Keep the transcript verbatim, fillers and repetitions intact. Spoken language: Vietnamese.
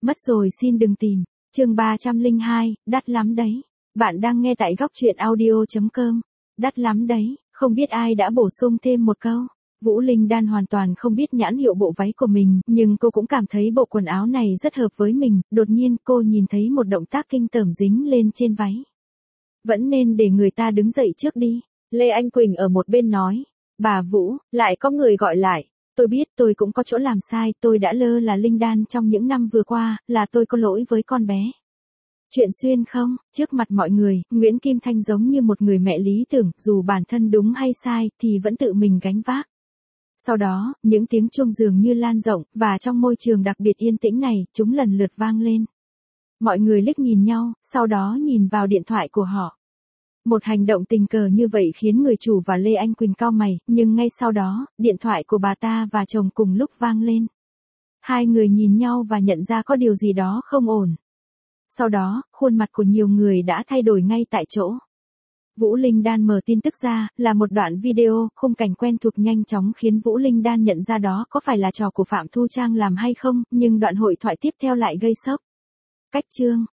Mất rồi xin đừng tìm. Chương ba trăm lẻ hai, đắt lắm đấy. Bạn đang nghe tại góc truyện audio chấm com. Đắt lắm đấy, không biết ai đã bổ sung thêm một câu. Vũ Linh Đan hoàn toàn không biết nhãn hiệu bộ váy của mình, nhưng cô cũng cảm thấy bộ quần áo này rất hợp với mình. Đột nhiên cô nhìn thấy một động tác kinh tởm dính lên trên váy. Vẫn nên để người ta đứng dậy trước đi. Lê Anh Quỳnh ở một bên nói. Bà Vũ, lại có người gọi lại. Tôi biết tôi cũng có chỗ làm sai, tôi đã lơ là Linh Đan trong những năm vừa qua, là tôi có lỗi với con bé. Chuyện xuyên không, trước mặt mọi người, Nguyễn Kim Thanh giống như một người mẹ lý tưởng, dù bản thân đúng hay sai, thì vẫn tự mình gánh vác. Sau đó, những tiếng chuông dường như lan rộng, và trong môi trường đặc biệt yên tĩnh này, chúng lần lượt vang lên. Mọi người liếc nhìn nhau, sau đó nhìn vào điện thoại của họ. Một hành động tình cờ như vậy khiến người chủ và Lê Anh Quỳnh cau mày, nhưng ngay sau đó, điện thoại của bà ta và chồng cùng lúc vang lên. Hai người nhìn nhau và nhận ra có điều gì đó không ổn. Sau đó, khuôn mặt của nhiều người đã thay đổi ngay tại chỗ. Vũ Linh Đan mở tin tức ra, là một đoạn video, khung cảnh quen thuộc nhanh chóng khiến Vũ Linh Đan nhận ra đó có phải là trò của Phạm Thu Trang làm hay không, nhưng đoạn hội thoại tiếp theo lại gây sốc. Cách chương,